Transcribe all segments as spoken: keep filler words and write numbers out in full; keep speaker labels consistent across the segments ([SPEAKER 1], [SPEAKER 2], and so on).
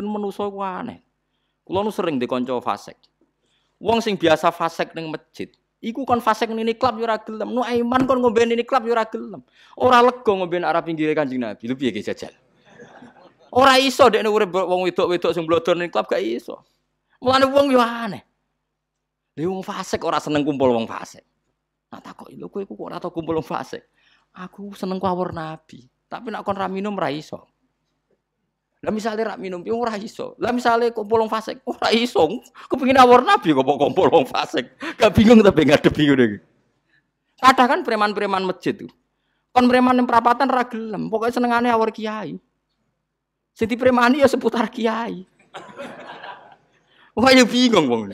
[SPEAKER 1] ben manusa ku aneh. Kula nu sering dikonco fasik. Wong sing biasa fasik ning masjid, iku kon fasik ning klub yo ora gelem. Nu Aiman kon ngombe ning klub yo ora gelem. Ora lega ngombe arep pinggire Kanjeng Nabi. Lho piye ki jajal. Ora iso dekne urip wong wedok-wedok sing blodor ning klub gak iso. Mulane wong yo aneh. Lha wong fasik ora seneng kumpul wong fasik. Nak takoki lho kowe iku kok ora tau kumpul wong fasik. Aku seneng kawur Nabi, tapi nak kon ra minum ra iso. Lah misale rak minum yo ora iso. Lah misale kumpul wong fasik ora iso. Kepengin awur Nabi kok kumpul wong fasik. Gak bingung tapi ngadepi ngono iki. Kadang kan preman-preman masjid tuh. Kon preman ning perapatan ra gelem, pokoke senengane awur kiai. Sing dipremani ya seputar kiai. Wah yo bingung wong.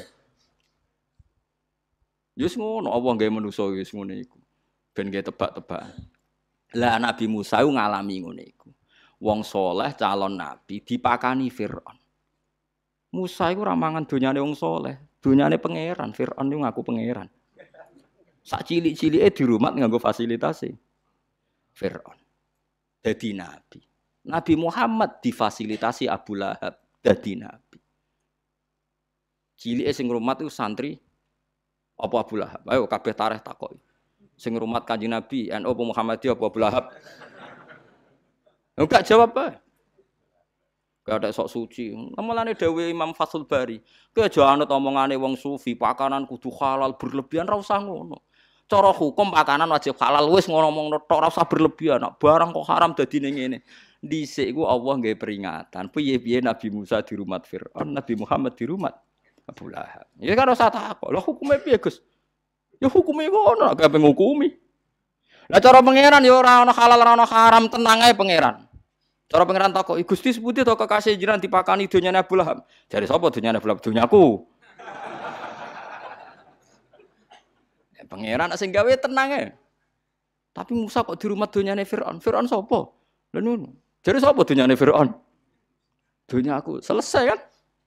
[SPEAKER 1] Yus ngono apa gawe manusa wis ngono iku. Ben gawe tebak-tebakan. Lah Nabi Musa ku ngalami ngono iku. Wong soleh calon nabi dipakani Firaun. Musa iku ora mangan donyane wong soleh, donyane pangeran. Firaun iku ngaku pangeran. Sak cilik-cilike dirumat nganggo fasilitase Firaun. Dadi nabi. Nabi Muhammad difasilitasi Abu Lahab dadi nabi. Cilike sing rumat iku santri apa Abu Lahab? Ayo kabeh tarikh takoki. Sing ngrumat Kanjeng Nabi, N U apa Muhammadiyah apa Abu Lahab? Enggak jawab bae. Gak ada sok suci. Mulane dawuh Imam Fathul Bari, kowe aja anut omongane wong sufi, pakanan kudu halal berlebihan ra usah ngono. Cara hukum pakanan wajib halal wis ngomong tok ora usah berlebihan. Barang kok haram dadi ning ngene. Dhisik iku Allah nggawe peringatan. Piye-piye Nabi Musa di rumah Firaun, Nabi Muhammad di rumah Abu Lahab. Ya kan usah takok. Lho hukume piye, Gus? Ya hukume ngono, gak pengen ngukumi. Lah cara pangeran ya ora ana halal ora ana haram, tenang ae pangeran. Cara pangeran takoki, Gusti seputi to kekasih jiran dipakani donyane Abu Lahab. Jare sapa donyane Abu Lahab? Donyaku. Ya pangeran sing gawe tenang ae. Tapi Musa kok di rumah donyane Firaun? Firaun sapa? Lha ngono. Jare sapa donyane Firaun? Donyaku. Selesai kan?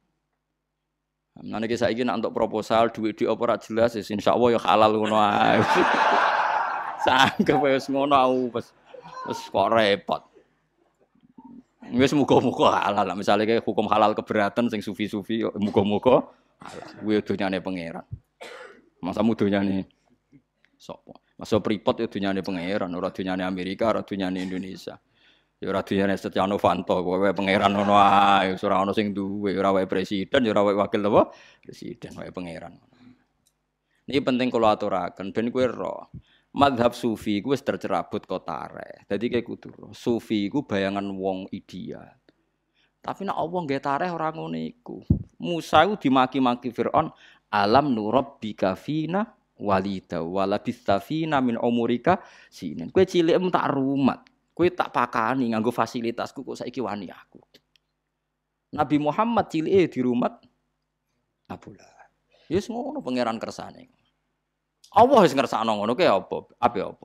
[SPEAKER 1] Nah, niki saiki nek entuk proposal duit-duit apa ora jelas wis insyaallah ya halal ngono ae. Sanggep wis ngono aku wis wis kok repot. Wis muga-muga halal. Misale kayak hukum halal keberatan sing sufi-sufi muga-muga halal. Kuwi donyane pangeran. Masamu donyane sapa? Masa pripot ya donyane pangeran, ora donyane Amerika, ora donyane Indonesia. Ya ora donyane Setia Novanto, kowe pangeran ngono ae, ora ono sing duwe, ora wae presiden, ya ora wae wakil apa? Presiden wae pangeran. Niki penting kula aturaken ben kowe ro. Mazhab sufi iku wis tercerabut kok tareh. Dadi kowe kudu sufi iku bayangan wong ideal. Tapi nek Allah nggih tareh ora ngono iku. Musa iku dimaki-maki Firaun, alam nurabbika fina walida walabistafina min umurika sinin. Kowe cilikmu tak rumat. Kowe tak pakani nganggo fasilitasku kok saiki wani aku. Nabi Muhammad cilike di rumah Abu Lahab. Wis ngono pangeran kersane. Allah wis ngersakno ngono ki apa? Ape apa?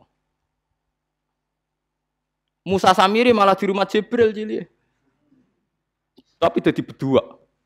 [SPEAKER 1] Musa Samiri malah di rumah Jibril cilike. Tapi dadi berdua.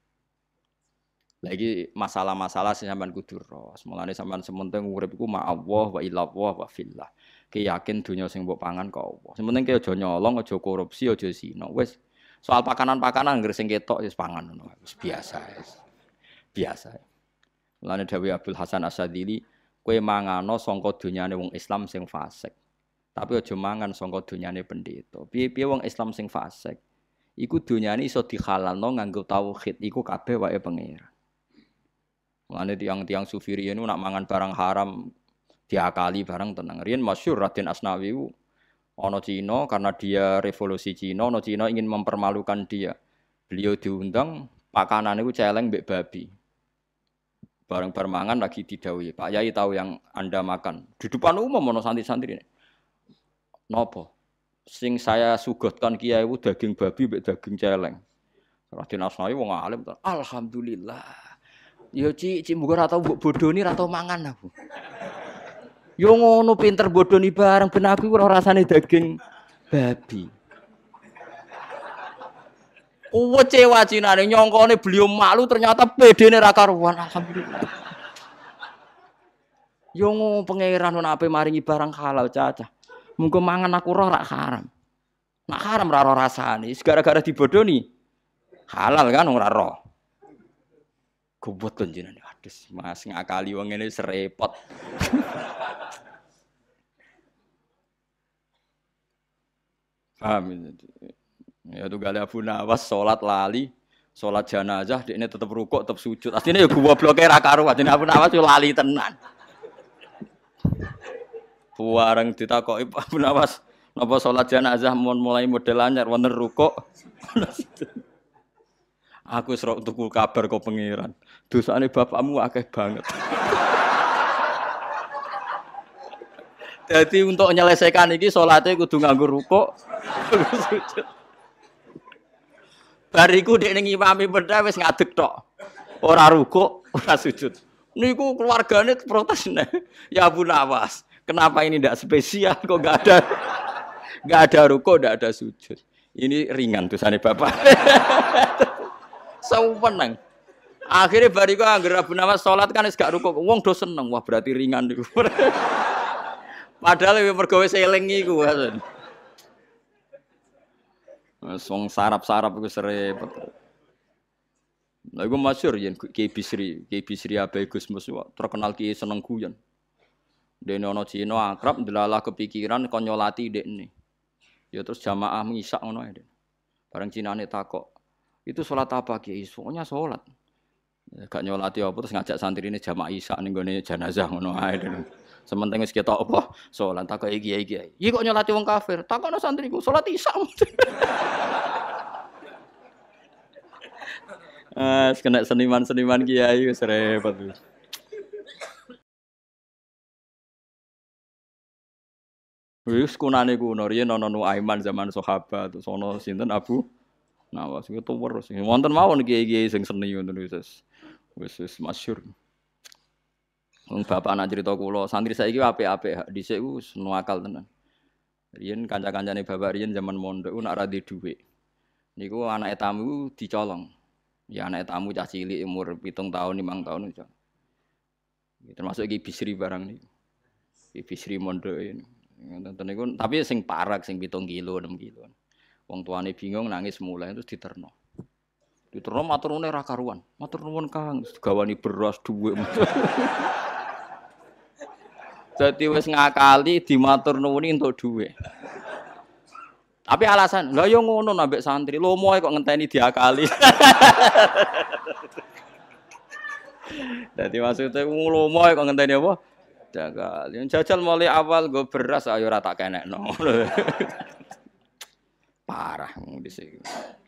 [SPEAKER 1] Lagi masalah-masalah sing sampean kudu ro. Mulane sampean sementing urip iku ma Allah wa illa Allah wa fillah. Ki yakin dunia sing mbok pangan kok apa. Sing penting ki aja nyolong, aja korupsi, aja zina. Wis soal pakanan-pakanan anggere sing ketok wis pangan ngono. Wis biasa wis. Biasa. Mulane dawuh Abdul Hasan Asyadzili, kowe mangano sangka dunyane wong Islam sing fasik. Tapi aja mangan sangka dunyane pendeta. Piye-piye wong Islam sing fasik iku dunyane iso dihalalno nganggo tauhid, iku kabeh wae pangeran. Mulane tiang-tiang sufi riyen nak mangan barang haram diakali barang tenang. Riyen masyhur Raden Asnawi ana Cina karena dia revolusi Cina, ana Cina ingin mempermalukan dia. Beliau diundang, pakanane iku celeng mbek babi. Bareng permangan lagi didhawuhi, Pak Yai tahu yang Anda makan. Di depan umum ana santri-santri ini. Napa? Sing saya sugotkan kiai iku daging babi mbek daging celeng. Raden Asnawi wong alim, alhamdulillah. Ya Cik, Cik muga ora tau mbok bodoni ora tau mangan aku. Yo ngono pinter bodoni bareng ben aku ora rasane daging babi. Oh kecewa cinane nyongkone beliau malu ternyata pedene ra karuan alhamdulillah. Yo ngono pangeran ono ape maringi barang halal cacah. Munggo mangan aku roh rak haram. Nak haram ra ora rasane, gara-gara dibodoni Halal kan ora roh. Gobot kan jenenge. Aduh, Mas ngakali wong ngene serepot. Paham itu. Ya tuh gale Abu Nawas salat lali, salat jenazah dekne tetep rukuk, tetep sujud. Asline ya gobloke ra karuan. Jenenge Abu Nawas yo lali tenan. Buareng ditakoki Abu Nawas, napa salat jenazah mun mulai model anyar wonten rukuk? Aku serok tuku kabar kok pangeran. Dosane bapakmu akeh banget. Jadi untuk menyelesaikan ini salate kudu nganggo rukuk. Bariku dek ning imami benda wis ngadeg tok. Ora rukuk, ora sujud. Niku keluargane protes nih. Ya Abu Nawas, kenapa ini ndak spesial kok enggak ada enggak ada rukuk, enggak ada sujud. Ini ringan dosane bapak. Sauwenang. Akhirnya bariku angger Abu Nawas salat kan wis gak rukuk. Wong do seneng. Wah, berarti ringan niku. Padahal mergo wis eling iku. Wes wong sarap-sarap iku serepet. Lha iku masyhur yen Ki Bisri, Ki Bisri Abai Gusmus terkenal ki seneng guyon. Dene ana Cina akrab ndelalah kepikiran kon nyolati ndekne. Ya terus jamaah ngisak ngono ae. Bareng Cinane takok, "Itu salat apa Ki?" "Soalnya salat." Gak nyolati apa terus ngajak santrine jamaah isak ning gone jenazah ngono ae. Sementing wis ketok apa? Salat takoki kiai-kiai. "Iki kok nyolati wong kafir?" "Takono santriku, salat isak." Ah, kena seniman-seniman kiai wis repot. Wis kunane kuno riyen ana Nuaiman zaman sahabat terus ana sinten Abu Nawas iku tuwer sing wonten mawon kiai-kiai sing seni ngoten wis wis wis masyhur. Wong bapak anak cerita kula, santri saiki apik-apik, dhisik ku nuakal tenan. Riyen kanca-kancane bapak riyen zaman mondok ku nak ra ndek dhuwit. Niku anake tamu dicolong. Ya anake tamu cah cilik umur pitung tahun, limang tahun iso. Termasuk Ki Bisri barang niku. Ki Bisri mondok ini. Ngoten niku tapi sing parek sing pitung kilo, enam kilo. Wong tuane bingung nangis mulai terus diterno. Diterno matur nuwun ra karuan. Matur nuwun Kang, digawani beras dhuwit. Dadi wis ngakali dimatur nuwuni entuk dhuwit. Tapi alasan, lha yo ngono nambek santri, lomo kok ngenteni diakali. Dadi maksudnya lomo kok ngenteni apa? Diakali. Jajal mulai awal go beras ayo ora tak kenekno. Parah wong dhisik.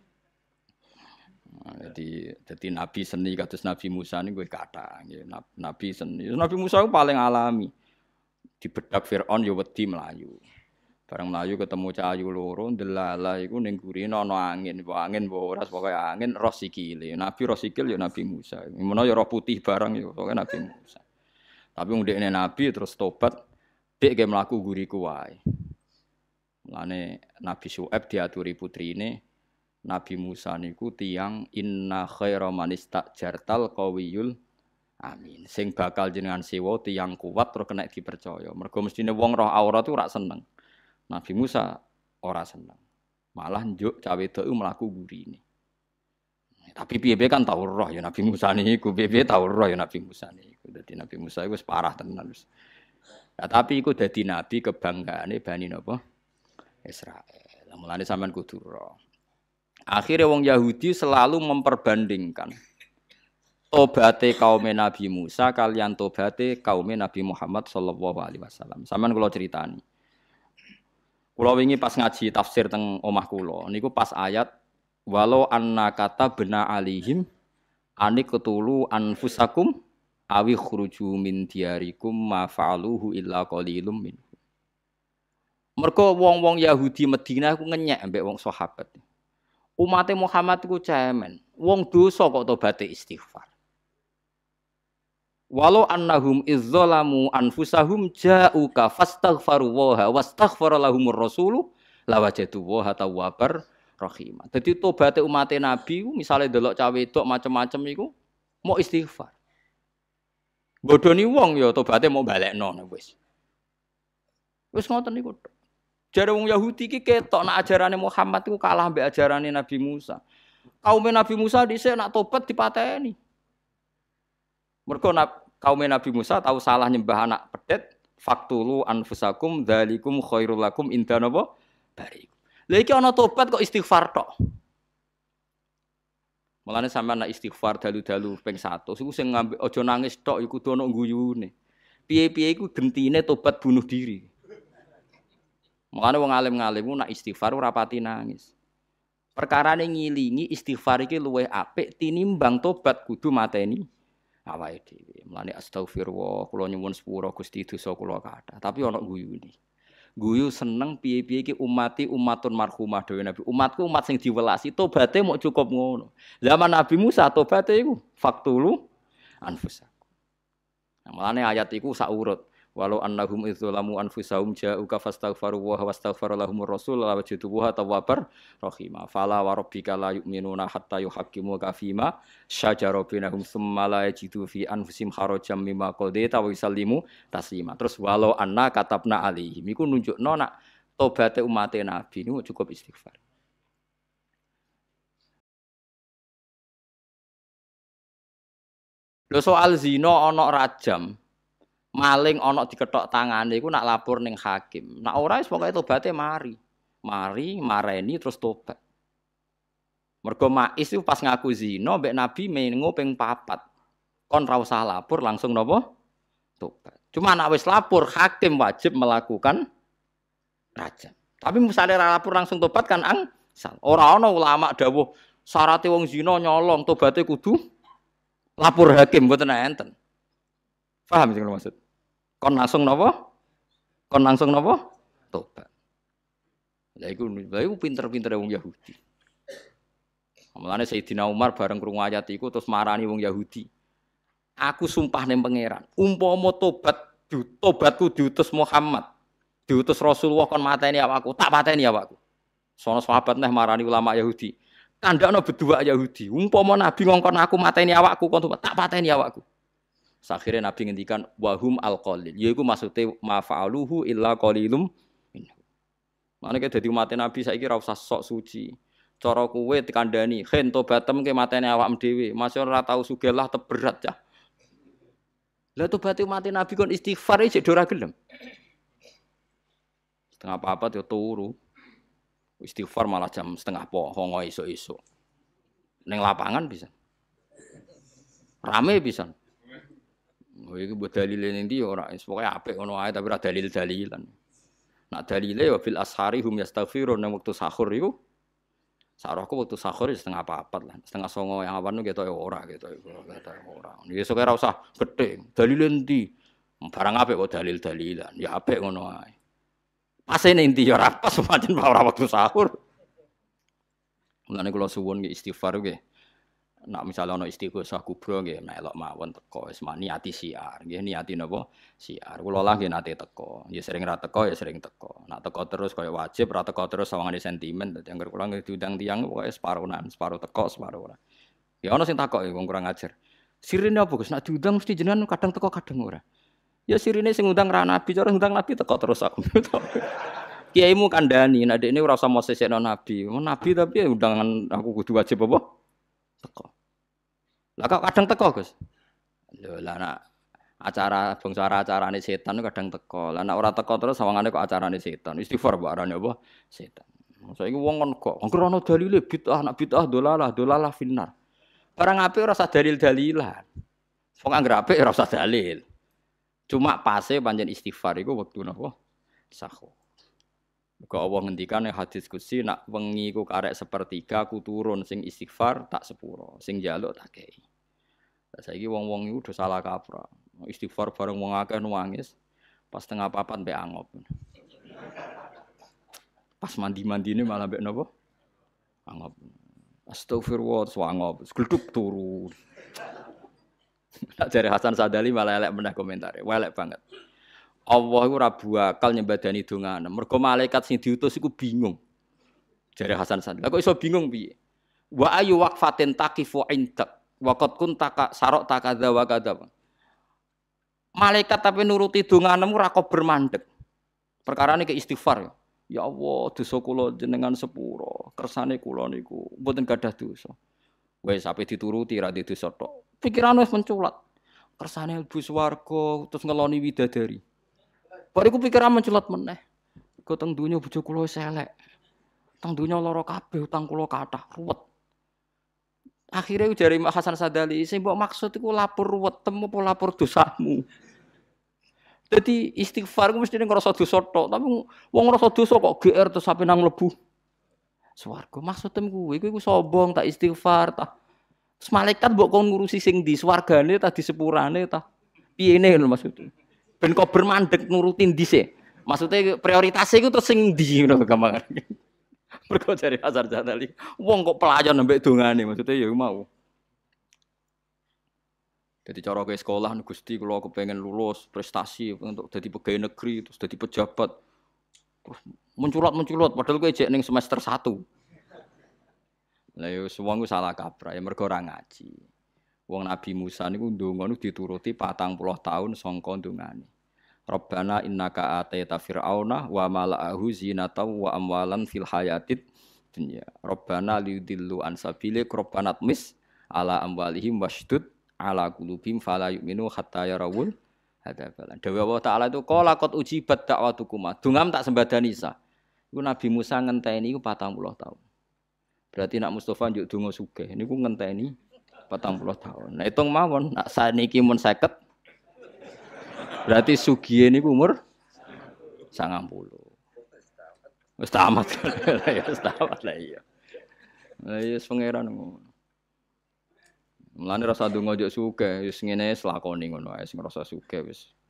[SPEAKER 1] Jadi, jadi Nabi seni kados Nabi Musa niku kathah nggih. Nabi seni. Nabi Musa ku paling alami. Dibedak Firaun ya wedi mlayu. Bareng mlayu ketemu cahayu loro, ndelalah iku ning gurine ana angin, mbok angin mbok ora pokoke angin roh sikile. Nabi roh sikil ya Nabi Musa. Menawa ya roh putih barang ya pokoke Nabi Musa. Tapi ndekne Nabi terus tobat, bek ge mlaku guriku wae. Mulane Nabi Syuaib diaturi putrine, Nabi Musa niku tiyang inna khaira man istajartal qawiyul amin. Sing bakal jenengan sewa tiyang kuat terus kena dipercaya. Mergo mestine wong roh aurat itu ora seneng. Nabi Musa ora seneng. Malah njuk cawe wedok mlaku gurine. Tapi piye-piye kan tau roh ya Nabi Musa niku, piye-piye tau roh ya Nabi Musa niku. Dadi Nabi Musa iku wis parah tenan wis. Nah, tapi iku dadi nabi kebanggaane Bani napa? Israel. Mulane sampean kudu roh. Akhirnya wong Yahudi selalu memperbandingkan tobate kaum Nabi Musa kalian tobate kaum Nabi Muhammad sallallahu alaihi wasallam. Sampeyan kula critani. Kula wingi pas ngaji tafsir teng omah kula, niku pas ayat walau anna kata bena alihim anikutulu anfusakum awi khruju min diyarikum ma fa'aluhu illa qalilum minhum. Mergo wong-wong Yahudi Madinah ku ngenyek ambek wong sahabat. Umat Muhammad ku cemen. Wong dosa kok tobaté istighfar. Walau annahum izzalamu anfusahum ja'uka fastaghfaru wa wastaghfara lahumur rasulu lawajadu wa tawwabar rahim. Dadi tobaté umat Nabi misale delok cah wedok macam-macam iku mau istighfar. Bodoni wong ya tobaté mau balekno wis. Wis ngoten niku. Jare wong Yahudi iki ketok nek ajarane Muhammad iku kalah mbek ajarane Nabi Musa. Kaum Nabi Musa dhisik nak tobat dipateni. Mergo kaum Nabi Musa tahu salah nyembah anak pedet, faktulu anfusakum dzalikum khairul lakum inda napa barikum. Lha iki ana tobat kok istighfar tok. Mulane sampean nak istighfar dalu-dalu ping seratus iku sing ngambil aja nangis tok iku kudu ana guyune. Piye-piye iku gentine tobat bunuh diri. Mulane wong alim-alim ku nak istighfar ora pati nangis. Perkarane ngilingi istighfar iki luwih apik tinimbang tobat kudu mateni awake dhewe. Mulane astagfirullah, kula nyuwun sepura Gusti dosa kula kathah, tapi ana guyune. Guyu seneng piye-piye iki umati umatun marhumah dhewe Nabi. Umatku umat sing diwelasi, tobaté mok cukup ngono. Zaman Nabi Musa tobaté iku faktulu anfusakum. Nah, mulane ayat iku sak urut. Walau annahum idzalamu anfusahum ja'uka fastaghfaru wa wastaghfara lahumur rasul la wajiduha tawwabar rahima. Fala wa rabbika la yu'minuna hatta yuhaqqimuka fima syajara bainahum tsumma la yajidu fi anfusihim harajan mimma qadaita wa yusallimu taslima. Terus walau anna katabna alaihim iku nunjukno nak tobaté umat Nabi niku cukup istighfar. Lho soal zina ana rajam. Maling ana diketok tangane iku nak lapor ning hakim. Nak ora wis pokoke tobaté mari. Mari mareni terus tobat. Mergo Ma'is itu pas ngaku zina mbek Nabi mengo ping papat. Kon ra usah lapor langsung napa? Tobat. Cuma nak wis lapor hakim wajib melakukan rajam. Tapi misalnya ra lapor langsung tobat kan angsal. Ora ana ulama dawuh syaraté wong zina nyolong tobaté kudu lapor hakim mboten enten. Paham sing maksud? Kon langsung napa? Kon langsung napa? Tobat. Lah iku lha iku pinter-pintere wong Yahudi. Mulane Sayyidina Umar bareng krungu ayat iku terus marani wong Yahudi. Aku sumpah ning pangeran, umpama tobat tobatku diutus Muhammad, diutus Rasulullah kon mateni awakku, tak pateni awakku. Sono sahabat neh marani ulama Yahudi. Kandakno berdua Yahudi, umpama Nabi ngongkon aku mateni awakku kon tak pateni awakku. Akhirnya Nabi ngendikan wahum al-qalil. Yaiku maksude ma fa'aluhu illa qalilum minhu. Mane dadi umat Nabi saiki ora usah sok suci. Cara kowe dikandani, "Khen tobatem ke matene awakmu dhewe." Masih ora tau sugih lah teberat ya. Lah tobat umat Nabi kon istighfar iki ora gelem. Setengah apa-apa yo turu. Istighfar malah jam setengah pohong esuk-esuk. Ning lapangan bisa. Rame bisa. Oh iki mbok dalile ning ndi ora pokoke apik ngono ae tapi ora dalil-dalilan. Nak dalile ya fil ashari hum yastaghfirun nang wektu sahur iku. Sarahku wektu sahur setengah papat lah, setengah songo yang awan ku ketok ora ketok ora. Ya sok ora usah gedhe. Dalile ndi? Barang apik kok dalil-dalilan. Ya apik ngono ae. Pase ning ndi ya ora pas pancen ora wektu sahur. Mulane kula suwun nggih istighfar nggih. Nak misalnya ana istighosah kubra nggih melok mawon teko wis niati siar nggih niati napa siar kula lah nggih nate teko ya sering ra teko ya sering teko nak teko terus kaya wajib ra teko terus sawangane sentimen dadi anggere kula nggih diundang tiyang pokoke separuhan separuh teko separuh ora ya ana sing takok wong kurang ajar sirine apa Gus nak diundang mesti jenengan kadang teko kadang ora ya sirine sing undang ra nabi cara undang nabi teko terus aku kiaimu kandhani nek dekne ora usah mau sesekno nabi nabi tapi undangan aku kudu wajib apa teko. Lah kok kadang teko, Gus. Lho lah nak acara bangsa acarane setan kadang teko. Lah nek ora teko terus sawangane kok acarane setan. Istighfar mbok arane apa? Setan. Saiki wong kon kok angger ana dalile bid'ah, nak bid'ah dolalah, dolalah finnar. Barang apik ora usah dalil-dalilan. Wong angger apik ora usah dalil. Cuma pase pancen istighfar iku wektu napa? Sahur. Kok Allah ngendikan ning hadis qudsi nak wengi ku karek sepertiga ku turun sing istighfar tak sepuro, sing njaluk tak kei. Lah saiki wong-wong iku udah salah kaprah. Istighfar bareng wong akeh nangis, pas tengah papat mbek angop. Pas mandi-mandine malah mbek napa? Angop. Astagfirullah swangop, gluduk turu. Tak jare Hasan Sadali malah elek meneh komentare, elek banget. Allah iku ora bakal nyembadani dongane. Mergo malaikat sing diutus iku bingung. Jare Hasan Sadali. Lah kok iso bingung piye? Wa ayu waqfatin taqifu indak wa qad kunta sarok takadza wa kadza. Malaikat tapi nuruti donganemu ora kok bermandeg. Perkarane ke istighfar. Ya Allah, dosa kula jenengan sepuro, kersane kula niku mboten gadah dosa. Wis sampe dituruti ra di dosa tok. Pikiran wis menculat. Kersane mlebu swarga terus ngeloni widadari. Bariku pikiran menculat meneh. Kok teng donya bojo kula wis elek. Teng donya lara kabeh, utang kula kathah, ruwet. Akhirnya dari Mbak Hasan Sadali, sing mbok maksud iku lapor ruwet temu apa lapor dosamu. Jadi istighfar ku mesti ngrasa dosa tok, tapi wong ngrasa dosa kok G R terus sampe nang mlebu swarga. Maksudem kuwi, kuwi ku sombong tak istighfar ta. Terus malaikat mbok kon ngurusi sing ndi swargane ta di sepurane ta. Piyene lho maksudku. Ben kok bermandeg nurutin dhisik. Maksudnya prioritasnya iku terus sing ndi ngono gampang. Mergo jare Hasan Sadali, wong kok pelayan ambek dongane maksudnya ya mau. Jadi cara ke sekolah Gusti kula kepengin lulus prestasi untuk jadi pegawai negeri terus jadi pejabat. Terus menculat-menculat padahal kowe jek ning semester satu. Lah yo wong ku salah kaprah ya mergo ora ngaji. Wong Nabi Musa niku ndonga niku dituruti patang puluh tahun sangka ndongane. Rabbana innaka ataita fir'auna wa mala'ahu zinatan wa amwalan fil hayatid dunya. Rabbana liyudillu an sabilik rabbana tmis ala amwalihim washdud ala qulubihim fala yu'minu hatta yarawul hadabalan. Dewa Allah Ta'ala itu qala qad ujibat da'watukuma. Dungam tak sembadani sa. Iku Nabi Musa ngenteni iku patang puluh tahun. Berarti nak Mustafa njuk donga sugih niku ngenteni patang puluh tahun. Nah hitung mawon nak saniki mun seket berarti sugihe niku umur sangang puluh. Wis tamat. Ya wis tamat lah iya. Lah iya pangeran ngono. Mulane rasa ndonga njuk sugih wis ngene wis lakoni ngono ae sing rasa sugih wis.